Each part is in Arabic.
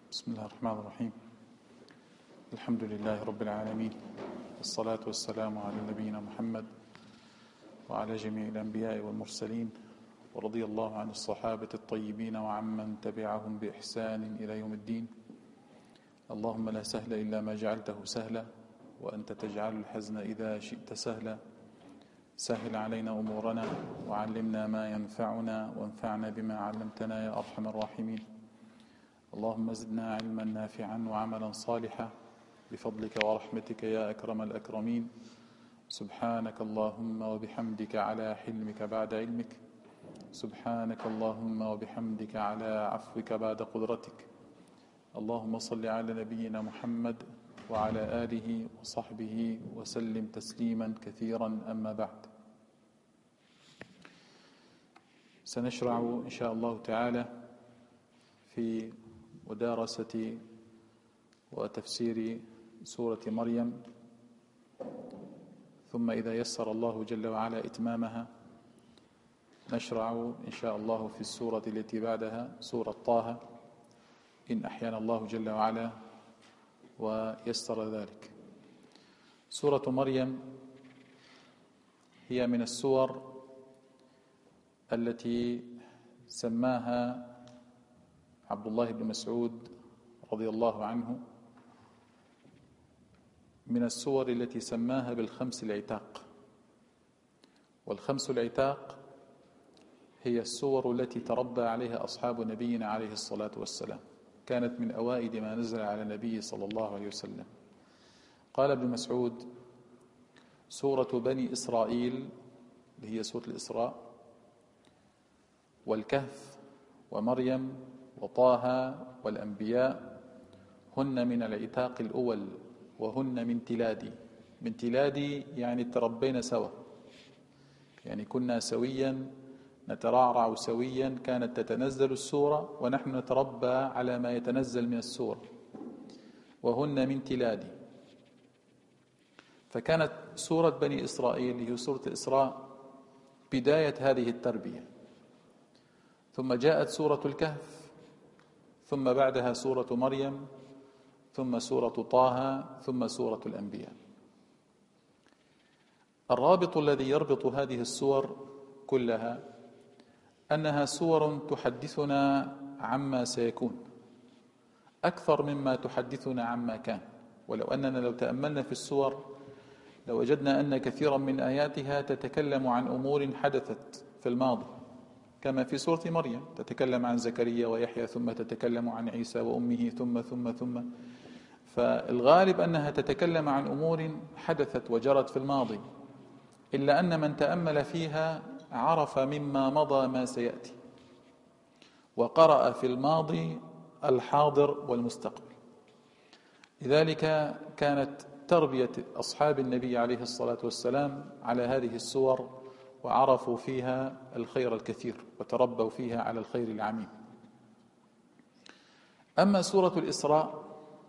بسم الله الرحمن الرحيم. الحمد لله رب العالمين، والصلاة والسلام على نبينا محمد وعلى جميع الأنبياء والمرسلين، ورضي الله عن الصحابة الطيبين وعمن تبعهم بإحسان إلى يوم الدين. اللهم لا سهل إلا ما جعلته سهلا، وأنت تجعل الحزن إذا شئت سهلا. سهل علينا أمورنا وعلمنا ما ينفعنا وانفعنا بما علمتنا يا أرحم الراحمين. اللهم زدنا علما نافعا وعملا صالحا بفضلك ورحمتك يا أكرم الأكرمين. سبحانك اللهم وبحمدك على حلمك بعد علمك، سبحانك اللهم وبحمدك على عفوك بعد قدرتك. اللهم صل على نبينا محمد وعلى آله وصحبه وسلم تسليما كثيرا. أما بعد، سنشرع إن شاء الله تعالى في مدارسة وتفسير سورة مريم، ثم إذا يسر الله جل وعلا إتمامها نشرع إن شاء الله في السورة التي بعدها، سورة طه، إن أحيانا الله جل وعلا ويسر ذلك. سورة مريم هي من السور التي سماها عبد الله بن مسعود رضي الله عنه من السور التي سماها بالخمس العتاق. والخمس العتاق هي السور التي تربى عليها أصحاب نبينا عليه الصلاة والسلام، كانت من أوائل ما نزل على النبي صلى الله عليه وسلم. قال ابن مسعود: سورة بني إسرائيل اللي هي سورة الإسراء، والكهف، ومريم، وطه، والأنبياء، هن من العتاق الأول، وهن من تلادي. من تلادي يعني تربينا سوا، يعني كنا سويا نترعرع سويا، كانت تتنزل السورة ونحن نتربى على ما يتنزل من السورة، وهن من تلادي. فكانت سورة بني إسرائيل هي سورة الإسراء بداية هذه التربية، ثم جاءت سورة الكهف، ثم بعدها سورة مريم، ثم سورة طه، ثم سورة الأنبياء. الرابط الذي يربط هذه السور كلها أنها سور تحدثنا عما سيكون أكثر مما تحدثنا عما كان. ولو أننا لو تأملنا في السور لوجدنا أن كثيرا من آياتها تتكلم عن أمور حدثت في الماضي، كما في سورة مريم تتكلم عن زكريا ويحيى، ثم تتكلم عن عيسى وأمه، ثم. فالغالب أنها تتكلم عن أمور حدثت وجرت في الماضي، إلا أن من تأمل فيها عرف مما مضى ما سيأتي، وقرأ في الماضي الحاضر والمستقبل. لذلك كانت تربية أصحاب النبي عليه الصلاة والسلام على هذه السور، وعرفوا فيها الخير الكثير وتربوا فيها على الخير العميم. أما سورة الإسراء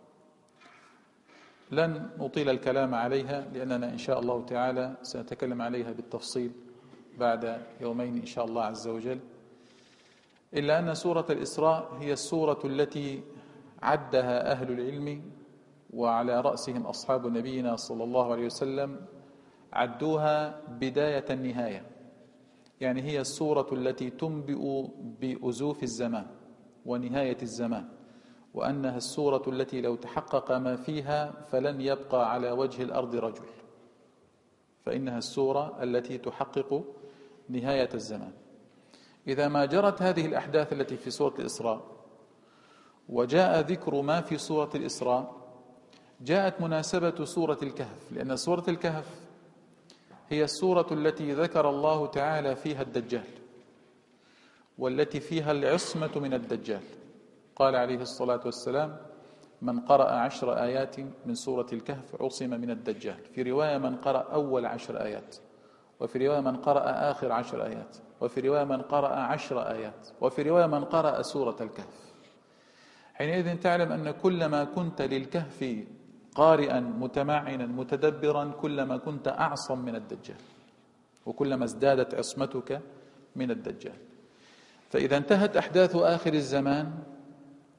لن نطيل الكلام عليها، لأننا إن شاء الله تعالى سنتكلم عليها بالتفصيل بعد يومين إن شاء الله عز وجل. إلا أن سورة الإسراء هي السورة التي عدها أهل العلم، وعلى رأسهم أصحاب نبينا صلى الله عليه وسلم، عدوها بداية النهاية. يعني هي السورة التي تنبئ بأزوف الزمان ونهاية الزمان، وأنها السورة التي لو تحقق ما فيها فلن يبقى على وجه الأرض رجل، فإنها السورة التي تحقق نهاية الزمان. إذا ما جرت هذه الأحداث التي في سورة الإسراء وجاء ذكر ما في سورة الإسراء، جاءت مناسبة سورة الكهف، لأن سورة الكهف هي السورة التي ذكر الله تعالى فيها الدجال، والتي فيها العصمة من الدجال. قال عليه الصلاة والسلام: من قرأ 10 آيات من سورة الكهف عصم من الدجال. في رواية من قرأ أول 10 آيات، وفي رواية من قرأ آخر 10 آيات، وفي رواية من قرأ 10 آيات، وفي رواية من قرأ سورة الكهف. حينئذ تعلم أن كلما كنت للكهف قارئا متمعنا متدبرا كلما كنت أعصم من الدجال، وكلما ازدادت عصمتك من الدجال. فإذا انتهت أحداث آخر الزمان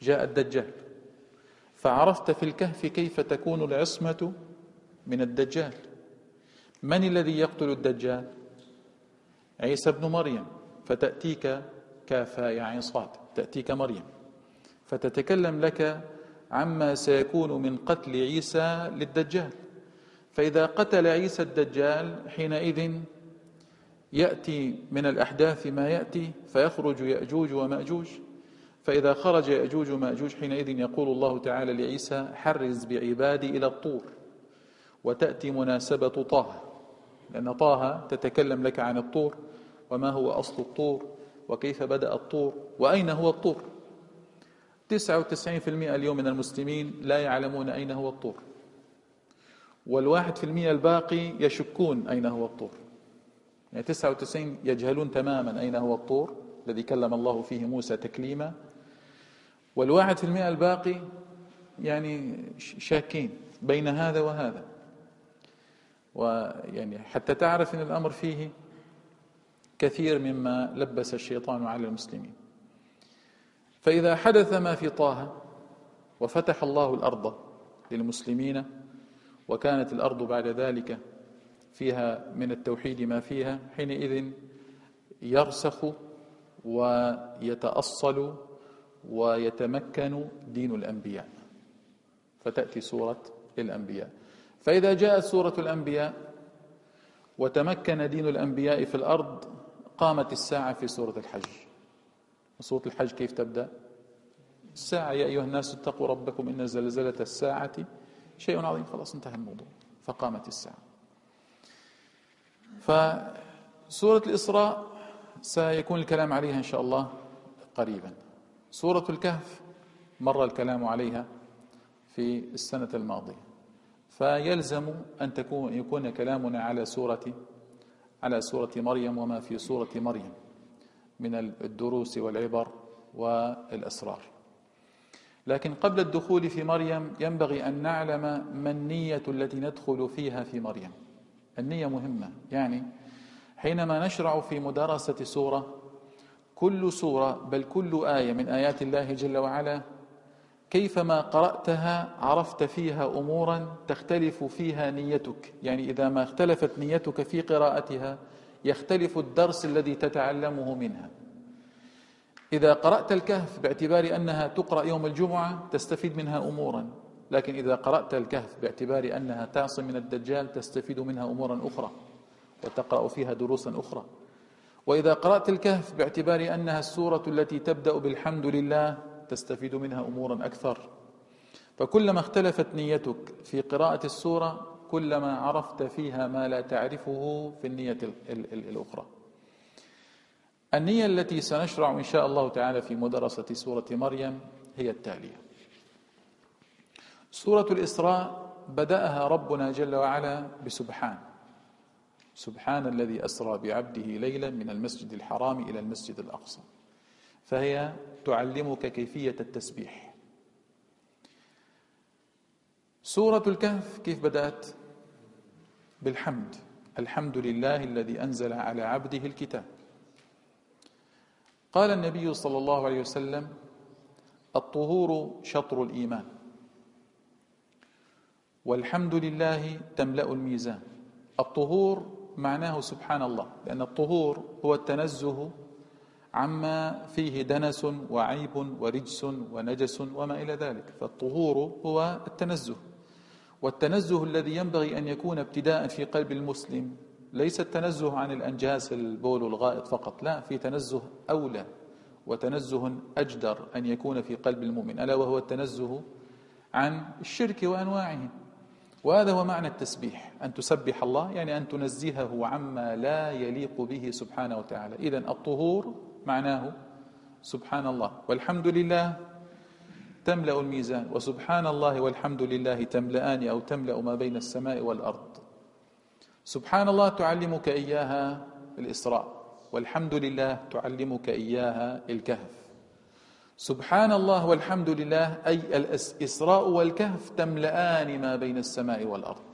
جاء الدجال، فعرفت في الكهف كيف تكون العصمة من الدجال. من الذي يقتل الدجال؟ عيسى ابن مريم، فتأتيك كافا يا عين صاد، تأتيك مريم فتتكلم لك عما سيكون من قتل عيسى للدجال. فإذا قتل عيسى الدجال حينئذ يأتي من الأحداث ما يأتي، فيخرج يأجوج ومأجوج. فإذا خرج يأجوج ومأجوج حينئذ يقول الله تعالى لعيسى: حرز بعبادي إلى الطور. وتأتي مناسبة طه، لأن طه تتكلم لك عن الطور، وما هو أصل الطور، وكيف بدأ الطور، وأين هو الطور. 99% اليوم من المسلمين لا يعلمون أين هو الطور، وال1% الباقي يشكون أين هو الطور. يعني 99 يجهلون تماما أين هو الطور الذي كلم الله فيه موسى تكليما، وال1% الباقي يعني شاكين بين هذا وهذا. ويعني حتى تعرف أن الأمر فيه كثير مما لبس الشيطان على المسلمين. فإذا حدث ما في طه وفتح الله الأرض للمسلمين، وكانت الأرض بعد ذلك فيها من التوحيد ما فيها، حينئذ يرسخ ويتأصل ويتمكن دين الأنبياء، فتأتي سورة الأنبياء. فإذا جاءت سورة الأنبياء وتمكن دين الأنبياء في الأرض، قامت الساعة في سورة الحج. سورة الحج كيف تبدأ؟ الساعة: يا أيها الناس اتقوا ربكم إن زلزلة الساعة شيء عظيم. خلاص انتهى الموضوع، فقامت الساعة. فسورة الإسراء سيكون الكلام عليها إن شاء الله قريبا. سورة الكهف مر الكلام عليها في السنة الماضية، فيلزم أن يكون كلامنا على سورة مريم وما في سورة مريم من الدروس والعبر والأسرار. لكن قبل الدخول في مريم ينبغي أن نعلم ما النية التي ندخل فيها في مريم. النية مهمة. يعني حينما نشرع في مدارسة سورة، كل سورة بل كل آية من آيات الله جل وعلا كيفما قرأتها عرفت فيها أمورا تختلف فيها نيتك. يعني إذا ما اختلفت نيتك في قراءتها يختلف الدرس الذي تتعلمه منها. إذا قرأت الكهف باعتبار أنها تقرأ يوم الجمعة تستفيد منها أمورا، لكن إذا قرأت الكهف باعتبار أنها تعصم من الدجال تستفيد منها أمورا أخرى وتقرأ فيها دروسا أخرى. وإذا قرأت الكهف باعتبار أنها السورة التي تبدأ بالحمد لله تستفيد منها أمورا أكثر. فكلما اختلفت نيتك في قراءة السورة كلما عرفت فيها ما لا تعرفه في النية الأخرى. النية التي سنشرع إن شاء الله تعالى في مدرسة سورة مريم هي التالية. سورة الإسراء بدأها ربنا جل وعلا سبحان الذي أسرى بعبده ليلا من المسجد الحرام إلى المسجد الأقصى، فهي تعلمك كيفية التسبيح. سورة الكهف كيف بدأت؟ بالحمد: الحمد لله الذي أنزل على عبده الكتاب. قال النبي صلى الله عليه وسلم: الطهور شطر الإيمان، والحمد لله تملأ الميزان. الطهور معناه سبحان الله، لأن الطهور هو التنزه عما فيه دنس وعيب ورجس ونجس وما إلى ذلك. فالطهور هو التنزه، والتنزه الذي ينبغي أن يكون ابتداء في قلب المسلم ليس التنزه عن الأنجاس البول والغائط فقط، لا، في تنزه أولى وتنزه أجدر أن يكون في قلب المؤمن، ألا وهو التنزه عن الشرك وأنواعه. وهذا هو معنى التسبيح، أن تسبح الله يعني أن تنزهه عما لا يليق به سبحانه وتعالى. إذن الطهور معناه سبحان الله، والحمد لله تملأ الميزان، وسبحان الله والحمد لله تملأان أو تملأ ما بين السماء والأرض. سبحان الله تعلمك إياها الإسراء، والحمد لله تعلمك إياها الكهف. سبحان الله والحمد لله أي الإسراء والكهف تملأان ما بين السماء والأرض.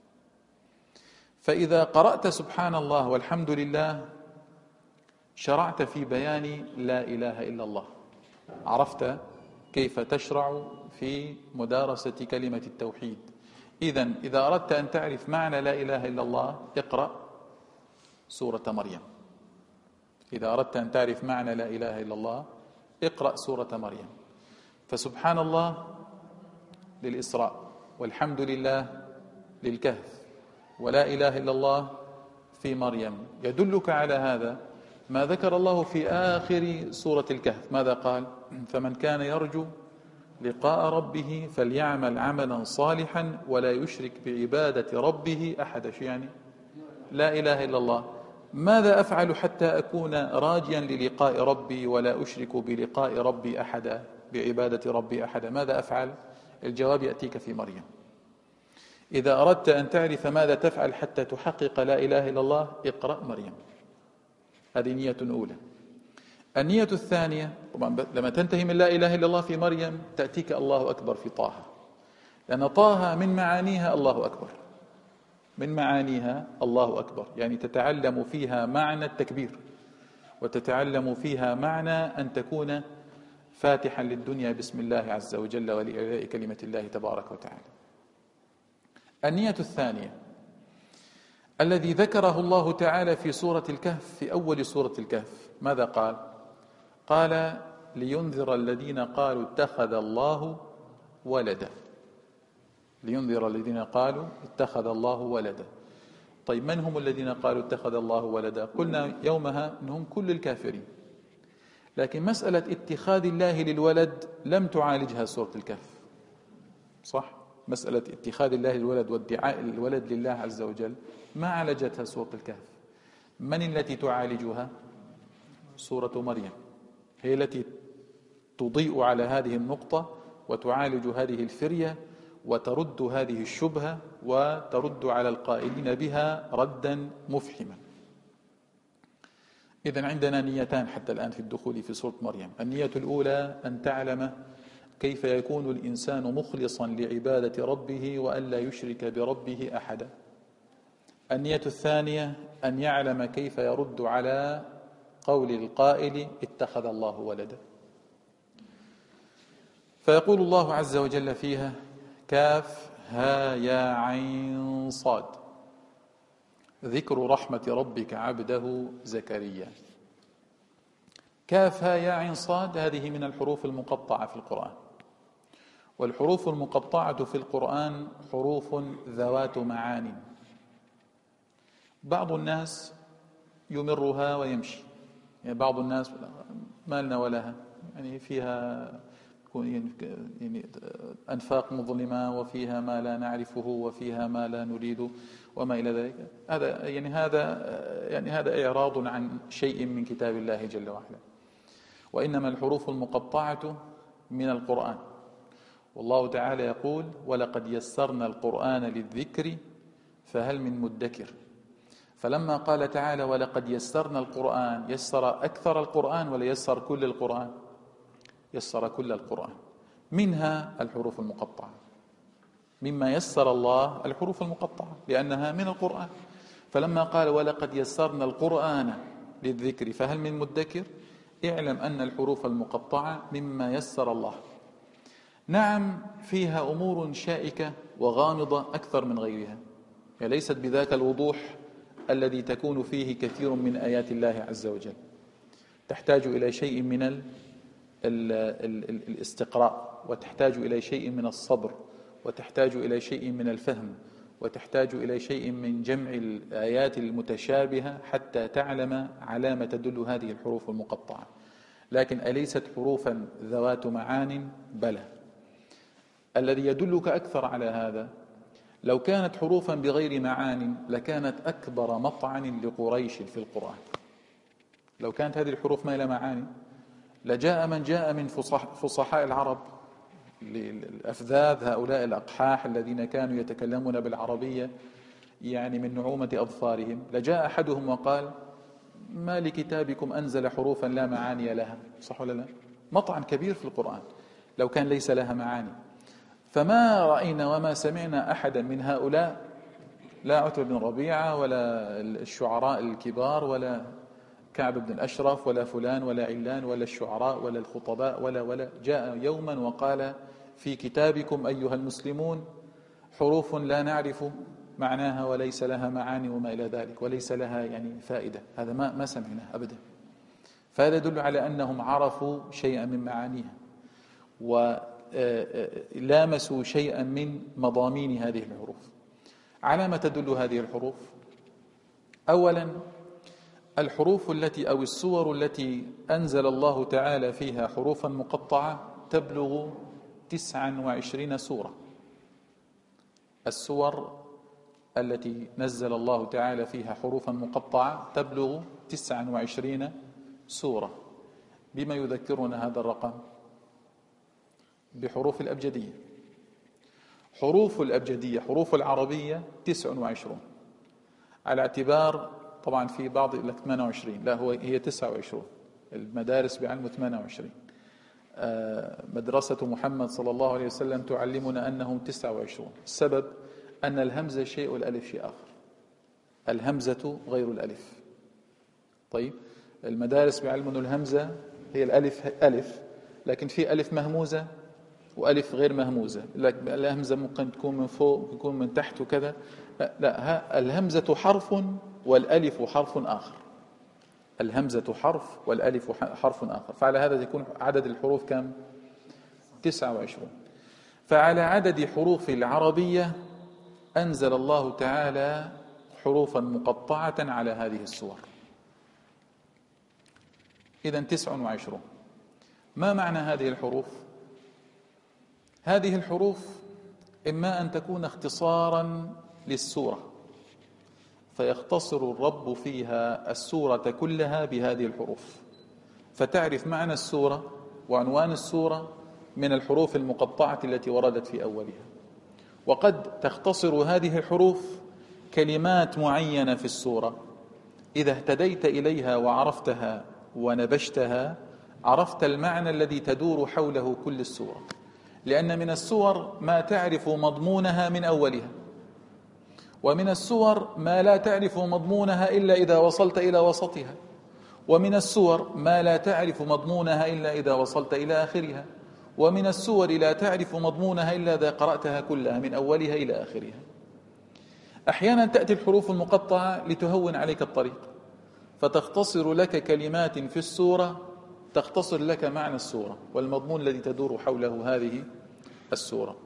فإذا قرأت سبحان الله والحمد لله شرعت في بيان لا إله إلا الله، عرفت كيف تشرع في مدارسة كلمة التوحيد. إذن إذا أردت أن تعرف معنى لا إله إلا الله اقرأ سورة مريم. إذا أردت أن تعرف معنى لا إله إلا الله اقرأ سورة مريم. فسبحان الله للإسراء، والحمد لله للكهف، ولا إله إلا الله في مريم. يدلك على هذا ما ذكر الله في آخر سورة الكهف. ماذا قال؟ فمن كان يرجو لقاء ربه فليعمل عملا صالحا ولا يشرك بعبادة ربه أحدا. يعني لا إله إلا الله، ماذا أفعل حتى أكون راجيا للقاء ربي ولا أشرك بلقاء ربي أحدا، بعبادة ربي أحدا؟ ماذا أفعل؟ الجواب يأتيك في مريم. إذا أردت أن تعرف ماذا تفعل حتى تحقق لا إله إلا الله اقرأ مريم. هذه نية أولى. النية الثانية طبعا لما تنتهي من لا إله إلا الله في مريم تأتيك الله أكبر في طه، لأن طه من معانيها الله أكبر، من معانيها الله أكبر، يعني تتعلم فيها معنى التكبير، وتتعلم فيها معنى أن تكون فاتحا للدنيا بسم الله عز وجل ولإعلاء كلمة الله تبارك وتعالى. النية الثانية الذي ذكره الله تعالى في سورة الكهف، في أول سورة الكهف، ماذا قال؟ قال لينذر الذين قالوا اتخذ الله ولدا. لينذر الذين قالوا اتخذ الله ولدا. طيب من هم الذين قالوا اتخذ الله ولدا؟ قلنا يومها أنهم كل الكافرين، لكن مسألة اتخاذ الله للولد لم تعالجها سورة الكهف، صح؟ مسألة اتخاذ الله للولد وادعاء الولد لله عز وجل ما عالجتها سورة الكهف. من التي تعالجها؟ سورة مريم، هي التي تضيء على هذه النقطة وتعالج هذه الفرية وترد هذه الشبهة وترد على القائلين بها ردا مفحما. إذن عندنا نيتان حتى الآن في الدخول في سورة مريم. النية الأولى أن تعلم كيف يكون الإنسان مخلصا لعبادة ربه وألا يشرك بربه أحدا. النية الثانية أن يعلم كيف يرد على قول القائل اتخذ الله ولدا. فيقول الله عز وجل فيها كاف ها يا عين صاد ذكر رحمة ربك عبده زكريا. كاف ها يا عين صاد هذه من الحروف المقطعة في القرآن، والحروف المقطعة في القرآن حروف ذوات معان. بعض الناس يمرها ويمشي، يعني بعض الناس ما لنا ولها، يعني فيها يعني أنفاق مظلمة وفيها ما لا نعرفه وفيها ما لا نريد وما إلى ذلك. هذا إعراض عن شيء من كتاب الله جل وعلا. وإنما الحروف المقطعة من القرآن، والله تعالى يقول ولقد يسرنا القرآن للذكر فهل من مدكر. فلما قال تعالى ولقد يسرنا القرآن، يسر أكثر القرآن ولا يسر كل القرآن؟ يسر كل القرآن، منها الحروف المقطعة. مما يسر الله الحروف المقطعة لأنها من القرآن. فلما قال ولقد يسرنا القرآن للذكر فهل من مدكر، اعلم أن الحروف المقطعة مما يسر الله. نعم فيها أمور شائكة وغامضة أكثر من غيرها، يعني ليست بذاك الوضوح الذي تكون فيه كثير من آيات الله عز وجل، تحتاج إلى شيء من الاستقراء، وتحتاج إلى شيء من الصبر، وتحتاج إلى شيء من الفهم، وتحتاج إلى شيء من جمع الآيات المتشابهة حتى تعلم على ما تدل هذه الحروف المقطعة. لكن أليست حروفا ذوات معان؟ بلى. الذي يدلك أكثر على هذا لو كانت حروفا بغير معان لكانت أكبر مطعن لقريش في القرآن. لو كانت هذه الحروف ما لها معاني لجاء من جاء من فصحاء العرب، الأفذاذ هؤلاء الأقحاح الذين كانوا يتكلمون بالعربية يعني من نعومة أظفارهم، لجاء أحدهم وقال ما لكتابكم أنزل حروفا لا معاني لها، صح ولا لا؟ مطعن كبير في القرآن لو كان ليس لها معاني. فما رأينا وما سمعنا أحدا من هؤلاء، لا عتبة بن ربيعة ولا الشعراء الكبار ولا كعب بن الأشرف ولا فلان ولا علان ولا الشعراء ولا الخطباء ولا جاء يوما وقال في كتابكم أيها المسلمون حروف لا نعرف معناها وليس لها معاني وما إلى ذلك وليس لها يعني فائدة. هذا ما سمعناه أبدا. فهذا يدل على أنهم عرفوا شيئا من معانيها ولامسوا شيئا من مضامين هذه الحروف. على ما تدل هذه الحروف؟ أولا الحروف التي أو السور التي أنزل الله تعالى فيها حروفا مقطعة تبلغ 29 سورة. السور التي نزل الله تعالى فيها حروفا مقطعة تبلغ 29 سورة. بما يذكرنا هذا الرقم؟ بحروف الأبجدية. حروف الأبجدية حروف العربية 29 على اعتبار، طبعا في بعض يقول لك 28، لا هي 29. المدارس بعلم 28. مدرسة محمد صلى الله عليه وسلم تعلمنا أنهم 29. السبب أن الهمزة شيء والألف شيء آخر. الهمزة غير الألف. طيب المدارس بعلمنا الهمزة هي الألف ألف، لكن في ألف مهموزة وألف غير مهموزة. الهمزة ممكن تكون من فوق تكون من تحت وكذا. لا، الهمزة حرف والألف حرف آخر. الهمزة حرف والألف حرف آخر. فعلى هذا يكون عدد الحروف كم؟ 29. فعلى عدد حروف العربية أنزل الله تعالى حروفا مقطعة على هذه السور. إذن 29. ما معنى هذه الحروف؟ هذه الحروف إما أن تكون اختصارا للسورة فيختصر الرب فيها السورة كلها بهذه الحروف، فتعرف معنى السورة وعنوان السورة من الحروف المقطعة التي وردت في أولها. وقد تختصر هذه الحروف كلمات معينة في السورة، إذا اهتديت إليها وعرفتها ونبشتها عرفت المعنى الذي تدور حوله كل السورة. لأن من السور ما تعرف مضمونها من أولها، ومن السور ما لا تعرف مضمونها إلا إذا وصلت إلى وسطها، ومن السور ما لا تعرف مضمونها إلا إذا وصلت إلى آخرها، ومن السور لا تعرف مضمونها إلا إذا قرأتها كلها من أولها إلى آخرها. أحيانا تأتي الحروف المقطعة لتهون عليك الطريق، فتختصر لك كلمات في السورة تختصر لك معنى السورة والمضمون الذي تدور حوله هذه السورة.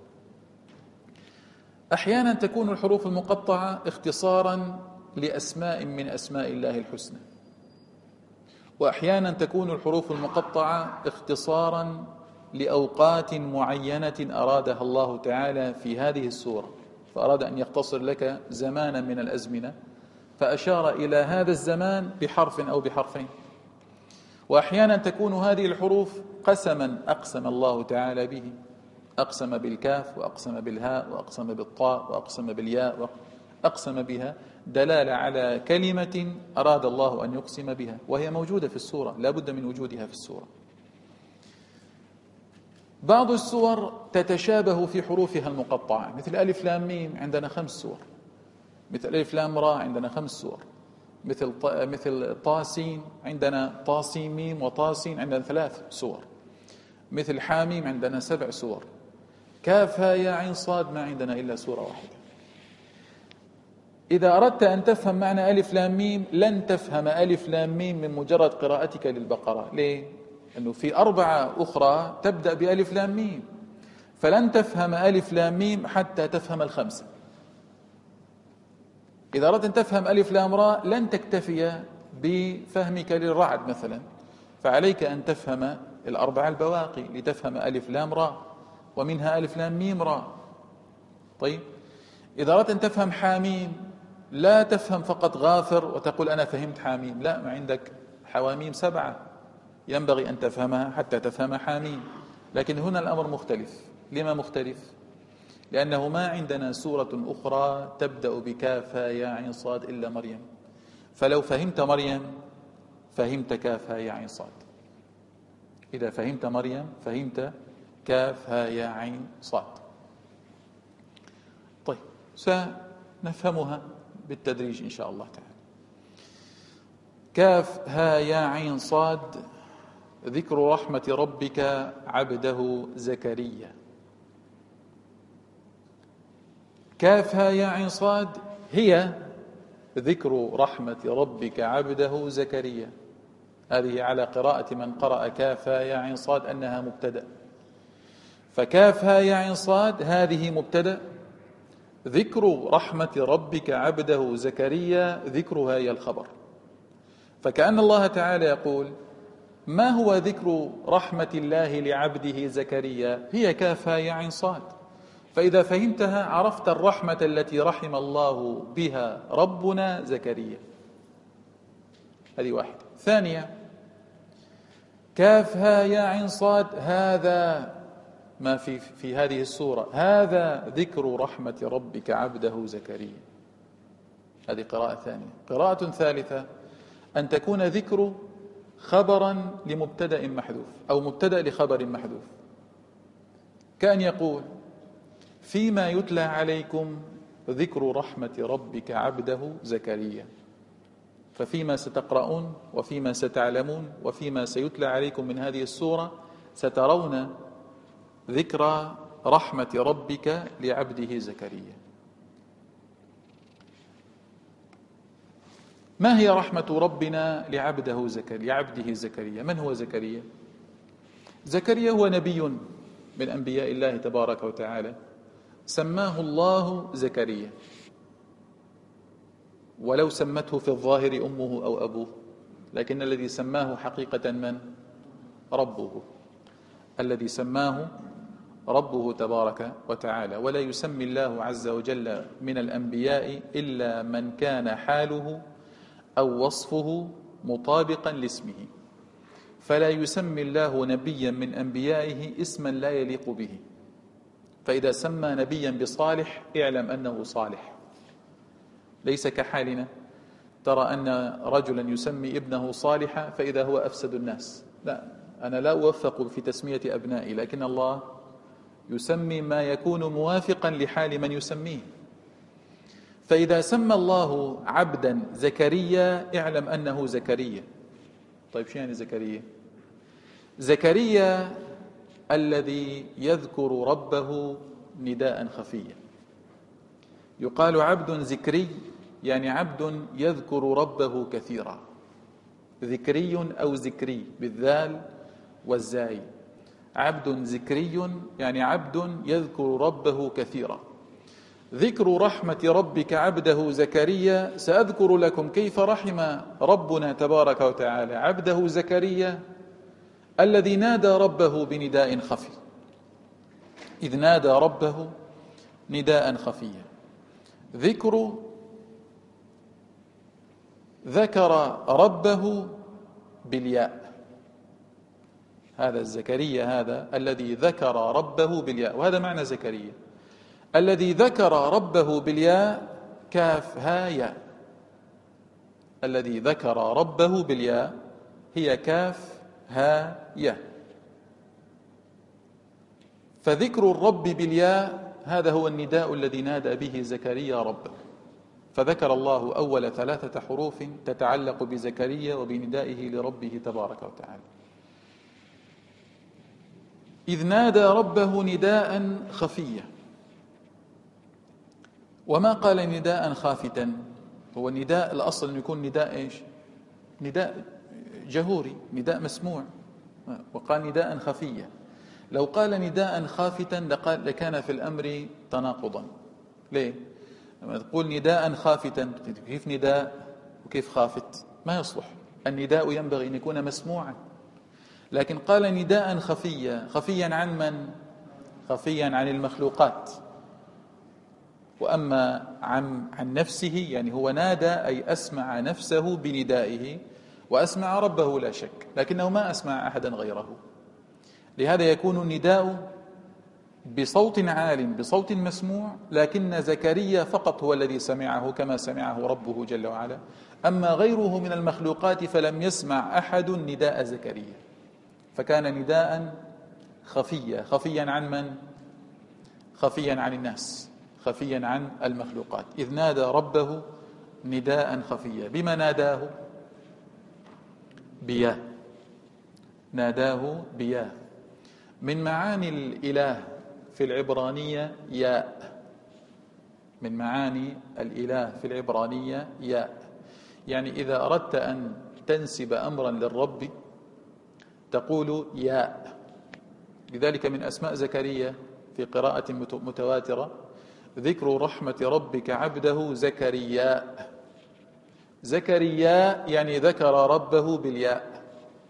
أحيانا تكون الحروف المقطعة اختصارا لأسماء من أسماء الله الحسنى، وأحيانا تكون الحروف المقطعة اختصارا لأوقات معينة أرادها الله تعالى في هذه السورة، فأراد أن يختصر لك زمانا من الأزمنة فأشار إلى هذا الزمان بحرف أو بحرفين. وأحيانا تكون هذه الحروف قسما أقسم الله تعالى به، أقسم بالكاف وأقسم بالهاء وأقسم بالطاء وأقسم بالياء وأقسم بها، دلالة على كلمة أراد الله أن يقسم بها وهي موجودة في السورة، لا بد من وجودها في السورة. بعض السور تتشابه في حروفها المقطعة، مثل ألف لام ميم عندنا 5 سور، مثل ألف لام را عندنا 5 سور، مثل طاسين عندنا طاسين ميم وطاسين عندنا 3 سور، مثل حاميم عندنا 7 سور، كاف ها يا عين صاد ما عندنا إلا سورة واحدة. إذا أردت أن تفهم معنى ألف لام ميم لن تفهم ألف لام ميم من مجرد قراءتك للبقرة. ليه؟ لأنه في 4 أخرى تبدأ بألف لام ميم، فلن تفهم ألف لام ميم حتى تفهم ال5. إذا أردت أن تفهم ألف لام را لن تكتفي بفهمك للرعد مثلا، فعليك أن تفهم ال4 البواقي لتفهم ألف لام را، ومنها ألف لام ميم را. طيب إذا أردت أن تفهم حاميم لا تفهم فقط غافر وتقول أنا فهمت حاميم، لا، ما عندك حواميم 7 ينبغي أن تفهمها حتى تفهم حاميم. لكن هنا الأمر مختلف. لما مختلف؟ لأنه ما عندنا سورة أخرى تبدأ بكاف يا عين صاد إلا مريم، فلو فهمت مريم فهمت كاف يا عين صاد. إذا فهمت مريم فهمت كاف ها يا عين صاد. طيب سنفهمها بالتدريج إن شاء الله تعالى. كاف ها يا عين صاد ذكر رحمة ربك عبده زكريا. كاف ها يا عين صاد هي ذكر رحمة ربك عبده زكريا. هذه على قراءة من قرأ كاف ها يا عين صاد أنها مبتدأ، فكاف ها يا عين صاد هذه مبتدأ، ذكر رحمة ربك عبده زكريا ذكرها هي الخبر. فكأن الله تعالى يقول: ما هو ذكر رحمة الله لعبده زكريا؟ هي كاف ها يا عين صاد. فإذا فهمتها عرفت الرحمة التي رحم الله بها ربنا زكريا. هذه واحدة. ثانية، كاف ها يا عين صاد هذا ما في هذه السورة، هذا ذكر رحمة ربك عبده زكريا. هذه قراءة ثانية. قراءة ثالثة أن تكون ذكر خبرا لمبتدأ محذوف أو مبتدأ لخبر محذوف، كأن يقول: فيما يتلى عليكم ذكر رحمة ربك عبده زكريا. ففيما ستقرؤون وفيما ستعلمون وفيما سيتلى عليكم من هذه السورة سترون ذكر رحمة ربك لعبده زكريا. ما هي رحمة ربنا لعبده زكريا؟ من هو زكريا؟ زكريا هو نبي من أنبياء الله تبارك وتعالى، سماه الله زكريا، ولو سمته في الظاهر أمه أو أبوه، لكن الذي سماه حقيقة من؟ ربه، الذي سماه ربه تبارك وتعالى. ولا يسمي الله عز وجل من الأنبياء إلا من كان حاله أو وصفه مطابقا لاسمه، فلا يسمي الله نبيا من أنبيائه اسما لا يليق به. فإذا سمى نبيا بصالح اعلم أنه صالح، ليس كحالنا ترى أن رجلا يسمي ابنه صالحا فإذا هو أفسد الناس. لا، أنا لا أوفق في تسمية أبنائي، لكن الله يسمي ما يكون موافقا لحال من يسميه. فإذا سمى الله عبدا زكريا اعلم أنه زكريا. طيب شو يعني زكريا؟ زكريا الذي يذكر ربه نداء خفيا. يقال عبد ذكري، يعني عبد يذكر ربه كثيرا. ذكري أو ذكري بالذال والزاي. عبد ذكري يعني عبد يذكر ربه كثيرا. ذكر رحمة ربك عبده زكريا، سأذكر لكم كيف رحم ربنا تبارك وتعالى عبده زكريا الذي نادى ربه بنداء خفي. إذ نادى ربه نداء خفيا. ذكر ربه بالياء. هذا زكريا هذا الذي ذكر ربه بالياء، وهذا معنى زكريا الذي ذكر ربه بالياء. كاف ها ياء. الذي ذكر ربه بالياء هي كاف ها ياء. فذكر الرب بالياء هذا هو النداء الذي نادى به زكريا ربه. فذكر الله أول 3 حروف تتعلق بزكريا وبندائه لربه تبارك وتعالى. إذ نادى ربه نداء خفيا. وما قال نداء خافتا. هو النداء الأصل أن يكون نداء إيش؟ نداء جهوري، نداء مسموع، وقال نداء خفيا. لو قال نداء خافتا لكان في الأمر تناقضا. ليه؟ لما تقول نداء خافتا، كيف نداء وكيف خافت؟ ما يصلح. النداء ينبغي أن يكون مسموعا، لكن قال نداء خفيا. خفيا عن من؟ خفيا عن المخلوقات. وأما عن نفسه يعني هو نادى أي أسمع نفسه بندائه، وأسمع ربه لا شك، لكنه ما أسمع أحدا غيره. لهذا يكون النداء بصوت عال بصوت مسموع، لكن زكريا فقط هو الذي سمعه كما سمعه ربه جل وعلا. أما غيره من المخلوقات فلم يسمع أحد نداء زكريا، فكان نداء خفيا. خفيا عن من؟ خفيا عن الناس، خفيا عن المخلوقات. إذ نادى ربه نداء خفيا. بما ناداه؟ بيا، ناداه بيا. من معاني الإله في العبرانية ياء، من معاني الإله في العبرانية ياء، يعني إذا أردت أن تنسب أمرا للرب تقول ياء. لذلك من أسماء زكريا في قراءة متواترة ذكر رحمة ربك عبده زكرياء. زكرياء يعني ذكر ربه بالياء،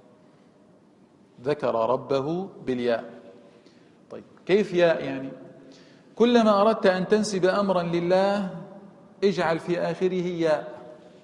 ذكر ربه بالياء. طيب كيف ياء؟ يعني كلما أردت أن تنسب أمرا لله اجعل في آخره ياء.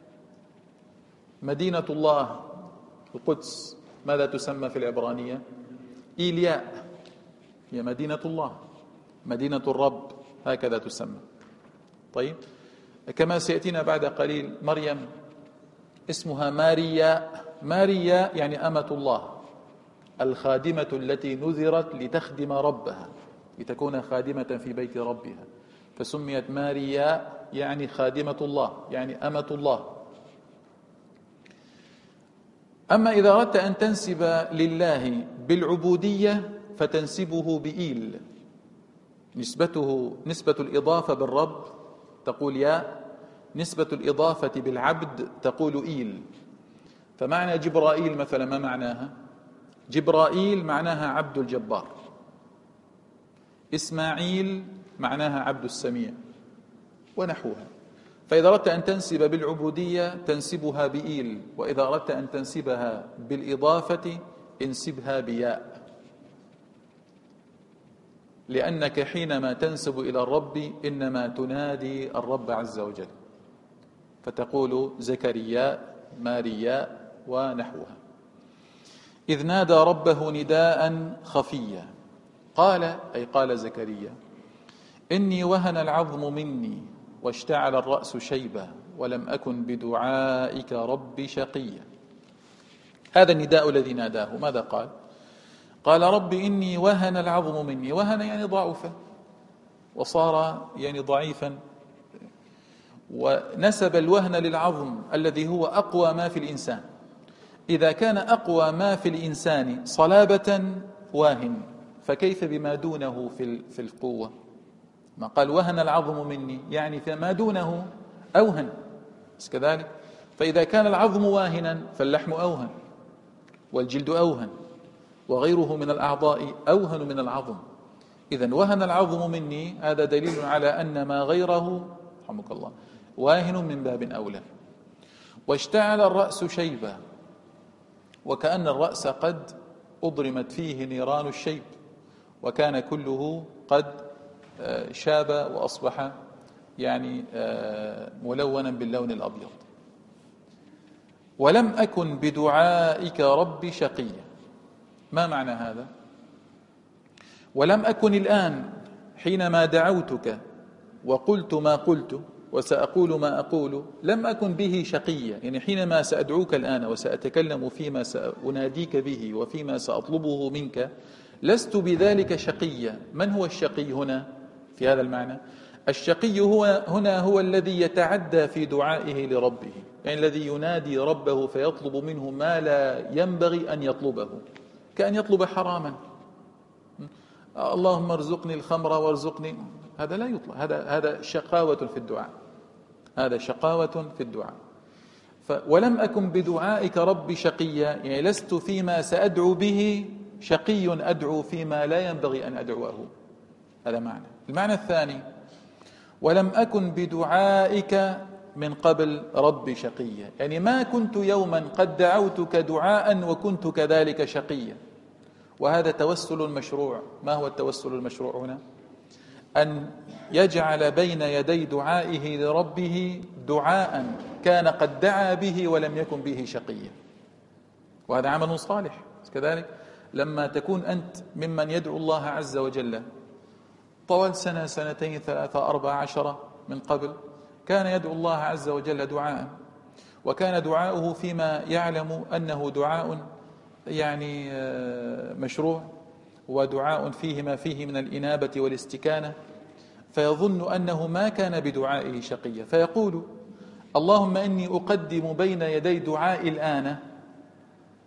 مدينة الله القدس ماذا تسمى في العبرانية؟ إيلياء، هي مدينة الله، مدينة الرب، هكذا تسمى. طيب كما سيأتينا بعد قليل مريم اسمها ماريا. ماريا يعني أمة الله، الخادمة التي نذرت لتخدم ربها، لتكون خادمة في بيت ربها، فسميت ماريا يعني خادمة الله، يعني أمة الله. أما إذا أردت أن تنسب لله بالعبودية فتنسبه بإيل، نسبة الإضافة بالرب تقول يا، نسبة الإضافة بالعبد تقول إيل. فمعنى جبرائيل مثلا ما معناها؟ جبرائيل معناها عبد الجبار، إسماعيل معناها عبد السميع، ونحوها. فإذا أردت أن تنسب بالعبودية تنسبها بإيل، وإذا أردت أن تنسبها بالإضافة انسبها بياء، لأنك حينما تنسب إلى الرب إنما تنادي الرب عز وجل، فتقول زكريا، ماريا ونحوها. إذ نادى ربه نداء خفيا قال، أي قال زكريا: إني وهن العظم مني واشتعل الرأس شيبا ولم أكن بدعائك رب شقيا. هذا النداء الذي ناداه ماذا قال؟ قال: رب إني وهن العظم مني. وهن يعني ضعف وصار يعني ضعيفا، ونسب الوهن للعظم الذي هو أقوى ما في الإنسان. إذا كان أقوى ما في الإنسان صلابة واهن، فكيف بما دونه في القوة؟ ما قال وهن العظم مني يعني فما دونه أوهن، بس كذلك. فإذا كان العظم واهنا فاللحم أوهن والجلد أوهن وغيره من الأعضاء أوهن من العظم. إذن وهن العظم مني هذا دليل على أن ما غيره رحمك الله واهن من باب أولى. واشتعل الرأس شيبا، وكأن الرأس قد أضرمت فيه نيران الشيب، وكان كله قد شاب وأصبح يعني ملونا باللون الأبيض. ولم أكن بدعائك رب شقيا. ما معنى هذا؟ ولم أكن الآن حينما دعوتك وقلت ما قلت وسأقول ما أقول لم أكن به شقيا، يعني حينما سأدعوك الآن وسأتكلم فيما سأناديك به وفيما سأطلبه منك لست بذلك شقيا. من هو الشقي هنا في هذا المعنى؟ الشقي هنا هو الذي يتعدى في دعائه لربه، يعني الذي ينادي ربه فيطلب منه ما لا ينبغي أن يطلبه، كأن يطلب حراما. اللهم ارزقني الخمر وارزقني، هذا لا يطلب، هذا شقاوة في الدعاء، هذا شقاوة في الدعاء. ولم أكن بدعائك رب شقيا، يعني لست فيما سأدعو به شقي أدعو فيما لا ينبغي أن أدعوه. هذا معنى. المعنى الثاني: ولم أكن بدعائك من قبل رب شقيا، يعني ما كنت يوما قد دعوتك دعاء وكنت كذلك شقيا. وهذا توسل مشروع. ما هو التوسل المشروع هنا؟ أن يجعل بين يدي دعائه لربه دعاء كان قد دعا به ولم يكن به شقيا، وهذا عمل صالح. كذلك لما تكون أنت ممن يدعو الله عز وجل طوال سنة، سنتين، 3، 14 من قبل، كان يدعو الله عز وجل دعاء، وكان دعاؤه فيما يعلم أنه دعاء يعني مشروع، ودعاء فيه ما فيه من الإنابة والاستكانة، فيظن أنه ما كان بدعائه شقيا، فيقول: اللهم إني أقدم بين يدي دعائي الآن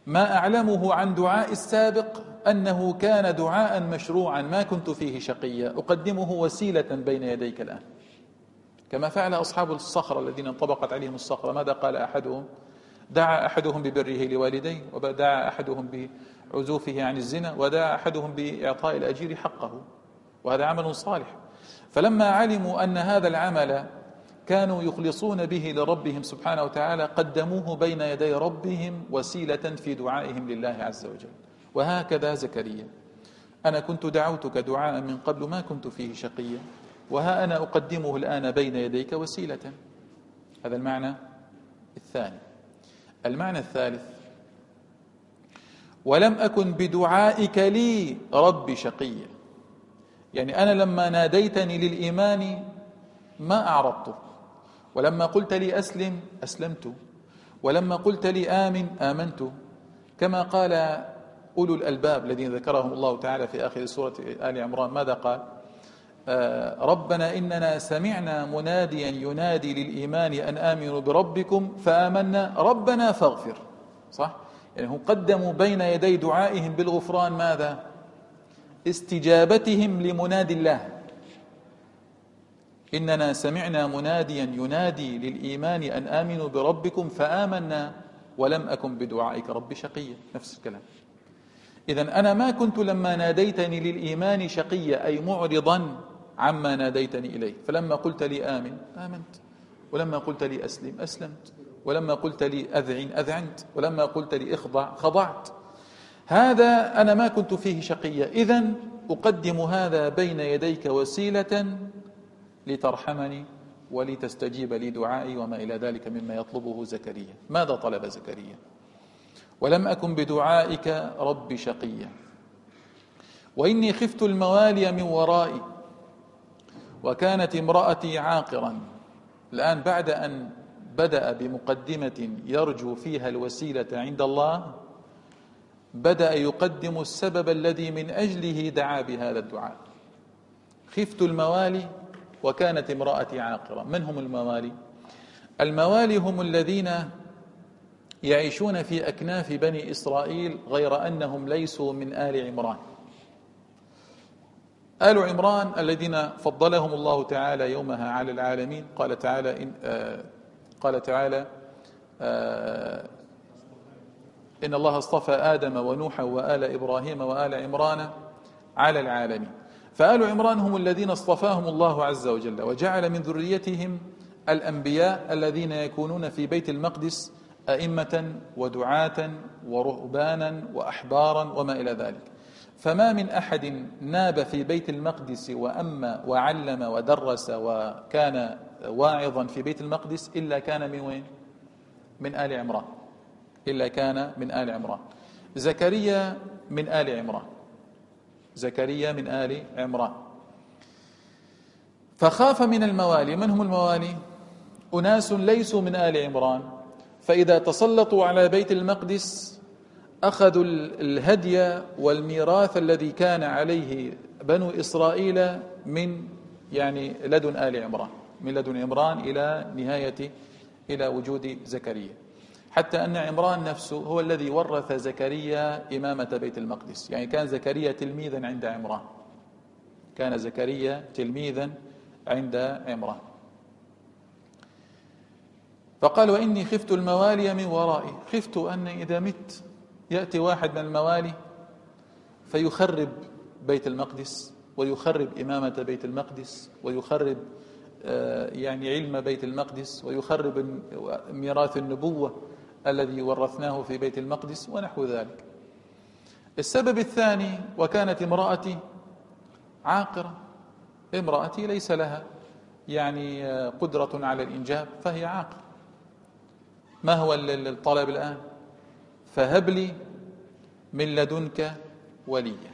ما أعلمه عن دعاء السابق أنه كان دعاء مشروعا ما كنت فيه شقيا، أقدمه وسيلة بين يديك الآن، كما فعل أصحاب الصخرة الذين انطبقت عليهم الصخرة. ماذا قال أحدهم؟ دعا أحدهم ببره لوالديه، ودعا أحدهم بعزوفه عن الزنا، ودعا أحدهم بإعطاء الأجير حقه، وهذا عمل صالح. فلما علموا أن هذا العمل كانوا يخلصون به لربهم سبحانه وتعالى قدموه بين يدي ربهم وسيلة في دعائهم لله عز وجل. وهكذا زكريا: أنا كنت دعوتك دعاء من قبل ما كنت فيه شقيا، وها أنا أقدمه الآن بين يديك وسيلة. هذا المعنى الثاني. المعنى الثالث: ولم أكن بدعائك لي رب شقيا. يعني أنا لما ناديتني للإيمان ما أعرضته، ولما قلت لي أسلم أسلمت، ولما قلت لي آمن آمنت، كما قال أولو الألباب الذين ذكرهم الله تعالى في آخر سورة آل عمران. ماذا قال؟ ربنا إننا سمعنا مناديا ينادي للإيمان أن آمنوا بربكم فآمنا ربنا فاغفر. صح؟ يعني هم قدموا بين يدي دعائهم بالغفران ماذا؟ استجابتهم لمنادي الله. إننا سمعنا مناديا ينادي للإيمان أن آمنوا بربكم فآمنا ولم أكن بدعائك رب شقيا. نفس الكلام. إذن أنا ما كنت لما ناديتني للإيمان شقيا، أي معرضا عما ناديتني إليه. فلما قلت لي آمن آمنت، ولما قلت لي أسلم أسلمت، ولما قلت لي أذعن أذعنت، ولما قلت لي اخضع خضعت. هذا أنا ما كنت فيه شقيا. إذن أقدم هذا بين يديك وسيلة لترحمني ولتستجيب لي دعائي، وما إلى ذلك مما يطلبه زكريا. ماذا طلب زكريا؟ ولم أكن بدعائك رب شقيا وإني خفت الموالي من ورائي وكانت امرأتي عاقرا. الآن بعد أن بدأ بمقدمة يرجو فيها الوسيلة عند الله، بدأ يقدم السبب الذي من أجله دعا بهذا الدعاء. خفت الموالي وكانت امرأتي عاقرا. من هم الموالي؟ الموالي هم الذين يعيشون في أكناف بني إسرائيل غير أنهم ليسوا من آل عمران. آل عمران الذين فضلهم الله تعالى يومها على العالمين. قال تعالى إن الله اصطفى آدم ونوحا وآل إبراهيم وآل عمران على العالمين. فآل عمران هم الذين اصطفاهم الله عز وجل وجعل من ذريتهم الأنبياء الذين يكونون في بيت المقدس أئمة ودعاة ورهبانا وأحبارا وما إلى ذلك. فما من أحد ناب في بيت المقدس وأما وعلم ودرس وكان واعظا في بيت المقدس إلا كان من وين؟ من آل عمران. إلا كان من آل عمران. زكريا من آل عمران. زكريا من آل عمران. فخاف من الموالي. من هم الموالي؟ أناس ليسوا من آل عمران، فإذا تسلطوا على بيت المقدس أخذوا الهدي والميراث الذي كان عليه بنو إسرائيل من لدن آل عمران، من لدن عمران إلى وجود زكريا، حتى أن عمران نفسه هو الذي ورث زكريا إمامة بيت المقدس. يعني كان زكريا تلميذا عند عمران. كان زكريا تلميذا عند عمران. فقال وإني خفت الموالي من ورائي. خفت أن إذا مت يأتي واحد من الموالي فيخرب بيت المقدس ويخرب إمامة بيت المقدس ويخرب علم بيت المقدس ويخرب ميراث النبوة الذي ورثناه في بيت المقدس ونحو ذلك. السبب الثاني: وكانت امرأتي عاقرة. امرأتي ليس لها قدرة على الإنجاب فهي عاقر. ما هو الطلب الآن؟ فهب لي من لدنك وليا.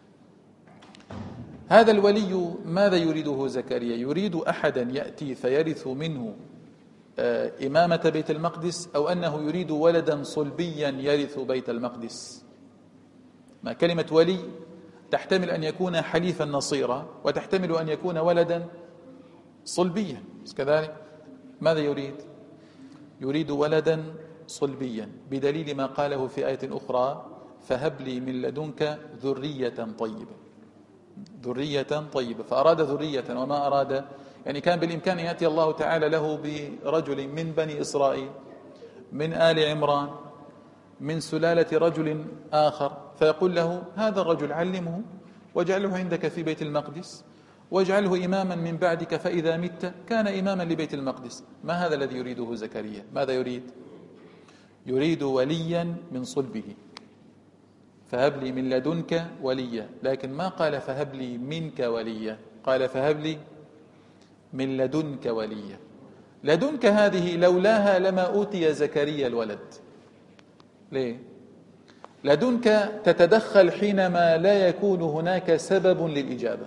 هذا الولي ماذا يريده زكريا؟ يريد أحدا يأتي فيرث منه إمامة بيت المقدس، أو أنه يريد ولدا صلبيا يرث بيت المقدس. ما كلمة ولي تحتمل أن يكون حليفا نصيرا، وتحتمل أن يكون ولدا صلبيا كذلك. ماذا يريد؟ يريد ولدا صلبيا، بدليل ما قاله في آية أخرى: فهب لي من لدنك ذرية طيبة. ذرية طيبة، فأراد ذرية وما أراد، يعني كان بالإمكان أن يأتي الله تعالى له برجل من بني إسرائيل، من آل عمران، من سلالة رجل آخر، فيقول له: هذا الرجل علمه واجعله عندك في بيت المقدس، واجعله إماما من بعدك، فإذا مت كان إماما لبيت المقدس. ما هذا الذي يريده زكريا؟ ماذا يريد؟ يريد وليا من صلبه، فهب لي من لدنك وليا، لكن ما قال فهب لي منك وليا، قال فهب لي من لدنك وليا. لدنك هذه لولاها لما أوتي زكريا الولد. ليه؟ لدنك تتدخل حينما لا يكون هناك سبب للإجابة.